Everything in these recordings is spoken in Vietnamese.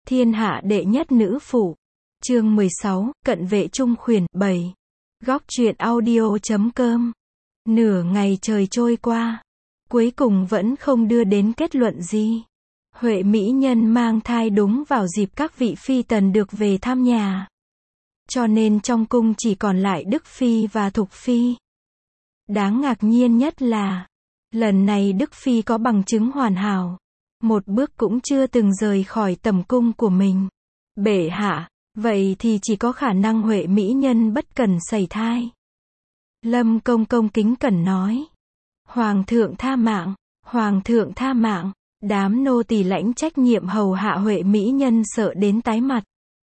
Thiên hạ đệ nhất nữ phụ. Chương 16, Cận vệ trung khuyển. 7. Góc truyện audio.com. Nửa ngày trời trôi qua, cuối cùng vẫn không đưa đến kết luận gì. Huệ mỹ nhân mang thai đúng vào dịp các vị phi tần được về thăm nhà. Cho nên trong cung chỉ còn lại Đức Phi và Thục Phi. Đáng ngạc nhiên nhất là, lần này Đức Phi có bằng chứng hoàn hảo. Một bước cũng chưa từng rời khỏi tầm cung của mình. Bệ hạ, vậy thì chỉ có khả năng Huệ mỹ nhân bất cần sẩy thai. Lâm Công Công kính cẩn nói. Hoàng thượng tha mạng, Hoàng thượng tha mạng. Đám nô tỳ lãnh trách nhiệm hầu hạ Huệ mỹ nhân sợ đến tái mặt.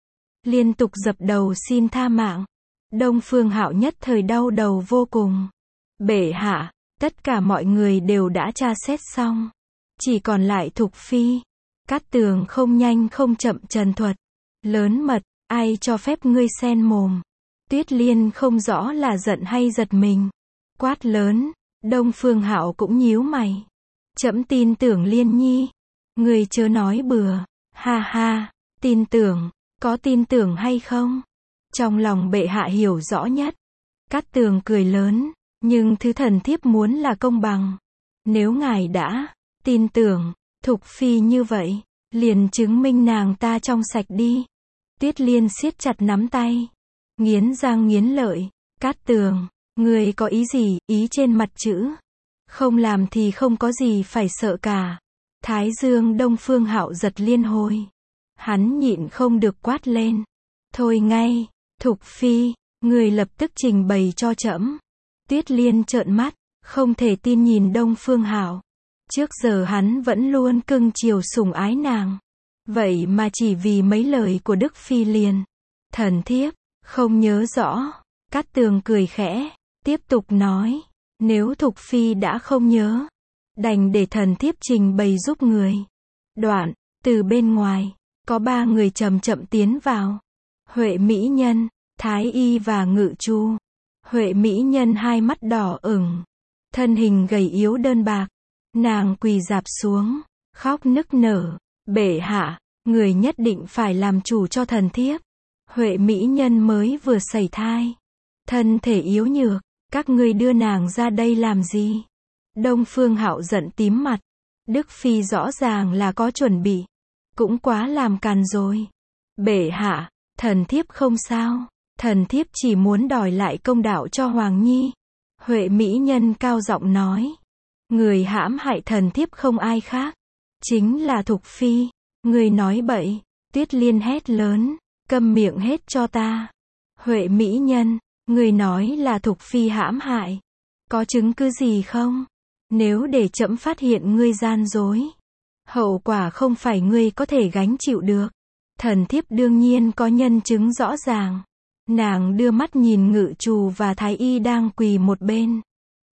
Liên tục dập đầu xin tha mạng. Đông Phương Hạo nhất thời đau đầu vô cùng. Bệ hạ, tất cả mọi người đều đã tra xét xong. Chỉ còn lại Thục Phi. Cát Tường không nhanh không chậm trần thuật. Lớn mật, ai cho phép ngươi xen mồm. Tuyết Liên không rõ là giận hay giật mình. Quát lớn, Đông Phương Hạo cũng nhíu mày. Trẫm tin tưởng Liên Nhi. Ngươi chớ nói bừa. Ha ha, tin tưởng, có tin tưởng hay không? Trong lòng bệ hạ hiểu rõ nhất. Cát Tường cười lớn, nhưng thứ thần thiếp muốn là công bằng. Nếu ngài đã tin tưởng Thục Phi như vậy, liền chứng minh nàng ta trong sạch đi. Tuyết Liên siết chặt nắm tay, nghiến răng nghiến lợi. Cát Tường, ngươi có ý gì? Ý trên mặt chữ. Không làm thì không có gì phải sợ cả. Thái dương Đông Phương Hạo giật liên hồi. Hắn nhịn không được quát lên. Thôi ngay, Thục Phi, ngươi lập tức trình bày cho trẫm. Tuyết Liên trợn mắt, không thể tin nhìn Đông Phương Hạo. Trước giờ hắn vẫn luôn cưng chiều sủng ái nàng. Vậy mà chỉ vì mấy lời của Đức Phi liền. Thần thiếp, không nhớ rõ. Cát Tường cười khẽ, tiếp tục nói. Nếu Thục Phi đã không nhớ, đành để thần thiếp trình bày giúp người. Đoạn, từ bên ngoài, có 3 người chậm chậm tiến vào. Huệ mỹ nhân, Thái Y và Ngự Chu. Huệ mỹ nhân hai mắt đỏ ửng, thân hình gầy yếu đơn bạc. Nàng quỳ rạp xuống, khóc nức nở. Bệ hạ, người nhất định phải làm chủ cho thần thiếp. Huệ mỹ nhân mới vừa sẩy thai, thân thể yếu nhược, các ngươi đưa nàng ra đây làm gì? Đông Phương Hạo giận tím mặt. Đức Phi rõ ràng là có chuẩn bị, cũng quá làm càn rồi. Bệ hạ, thần thiếp không sao, thần thiếp chỉ muốn đòi lại công đạo cho Hoàng Nhi. Huệ mỹ nhân cao giọng nói. Người hãm hại thần thiếp không ai khác, chính là Thục Phi. Người nói bậy. Tuyết Liên hét lớn, câm miệng hết cho ta. Huệ mỹ nhân, người nói là Thục Phi hãm hại, có chứng cứ gì không? Nếu để trẫm phát hiện ngươi gian dối, hậu quả không phải ngươi có thể gánh chịu được. Thần thiếp đương nhiên có nhân chứng rõ ràng. Nàng đưa mắt nhìn Ngự Trù và Thái Y đang quỳ một bên.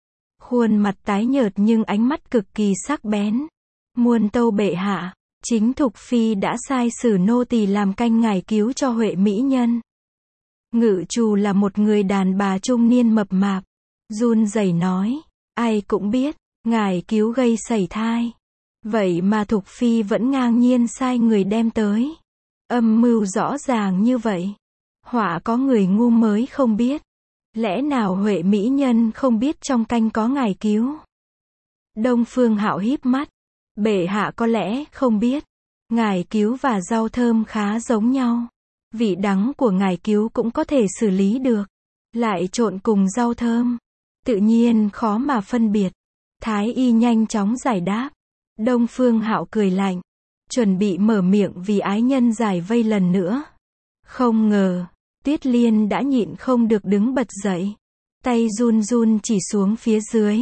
Khuôn mặt tái nhợt nhưng ánh mắt cực kỳ sắc bén. Muôn tâu bệ hạ, chính Thục Phi đã sai sử nô tỳ làm canh ngải cứu cho Huệ mỹ nhân. Ngự Trù là một người đàn bà trung niên mập mạp, run rẩy nói, ai cũng biết, ngải cứu gây sẩy thai. Vậy mà Thục Phi vẫn ngang nhiên sai người đem tới. Âm mưu rõ ràng như vậy. Họa có người ngu mới không biết. Lẽ nào Huệ mỹ nhân không biết trong canh có ngải cứu? Đông Phương Hạo híp mắt. Bệ hạ có lẽ không biết. Ngải cứu và rau thơm khá giống nhau. Vị đắng của ngải cứu cũng có thể xử lý được. Lại trộn cùng rau thơm, tự nhiên khó mà phân biệt. Thái Y nhanh chóng giải đáp. Đông Phương Hạo cười lạnh, chuẩn bị mở miệng vì ái nhân giải vây lần nữa. Không ngờ, Tuyết Liên đã nhịn không được đứng bật dậy. Tay run run chỉ xuống phía dưới.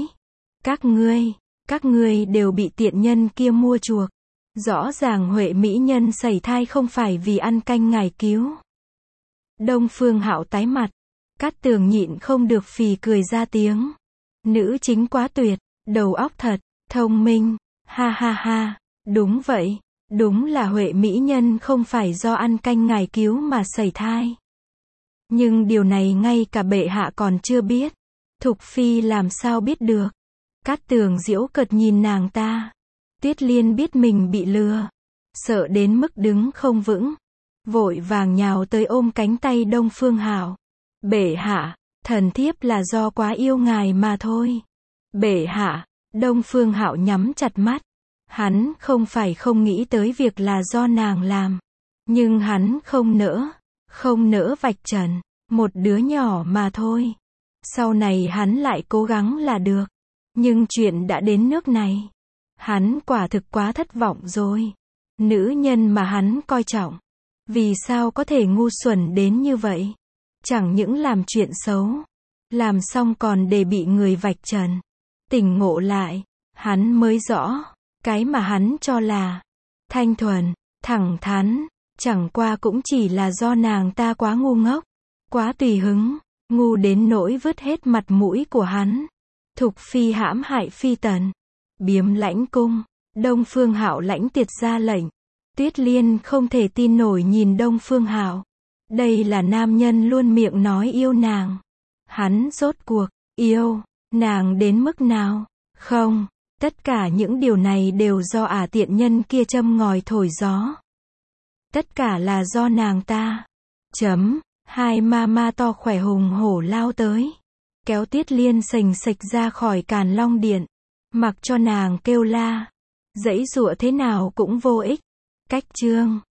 Các ngươi đều bị tiện nhân kia mua chuộc. Rõ ràng Huệ mỹ nhân sẩy thai không phải vì ăn canh ngải cứu. Đông Phương Hạo tái mặt. Cát Tường nhịn không được phì cười ra tiếng. Nữ chính quá tuyệt, đầu óc thật thông minh. Ha ha ha, đúng vậy, đúng là Huệ mỹ nhân không phải do ăn canh ngải cứu mà sẩy thai. Nhưng điều này ngay cả bệ hạ còn chưa biết. Thục Phi làm sao biết được? Cát Tường giễu cợt nhìn nàng ta. Tuyết Liên biết mình bị lừa, sợ đến mức đứng không vững, vội vàng nhào tới ôm cánh tay Đông Phương Hạo. Bệ hạ, thần thiếp là do quá yêu ngài mà thôi. Bệ hạ, Đông Phương Hạo nhắm chặt mắt. Hắn không phải không nghĩ tới việc là do nàng làm, nhưng hắn không nỡ vạch trần, một đứa nhỏ mà thôi. Sau này hắn lại cố gắng là được. Nhưng chuyện đã đến nước này, hắn quả thực quá thất vọng rồi. Nữ nhân mà hắn coi trọng, vì sao có thể ngu xuẩn đến như vậy? Chẳng những làm chuyện xấu, làm xong còn để bị người vạch trần. Tỉnh ngộ lại, hắn mới rõ, cái mà hắn cho là thanh thuần, thẳng thắn, chẳng qua cũng chỉ là do nàng ta quá ngu ngốc, quá tùy hứng, ngu đến nỗi vứt hết mặt mũi của hắn. Thục phi hãm hại phi tần, biếm lãnh cung. Đông Phương Hạo lãnh tiệt ra lệnh. Tuyết Liên không thể tin nổi nhìn Đông Phương Hạo. Đây là nam nhân luôn miệng nói yêu nàng. Hắn rốt cuộc yêu nàng đến mức nào? Không, tất cả những điều này đều do tiện nhân kia châm ngòi thổi gió. Tất cả là do nàng ta. Hai ma to khỏe hùng hổ lao tới, kéo Tuyết Liên sành sạch ra khỏi Càn Long Điện, mặc cho nàng kêu la, giãy giụa thế nào cũng vô ích. Cách chương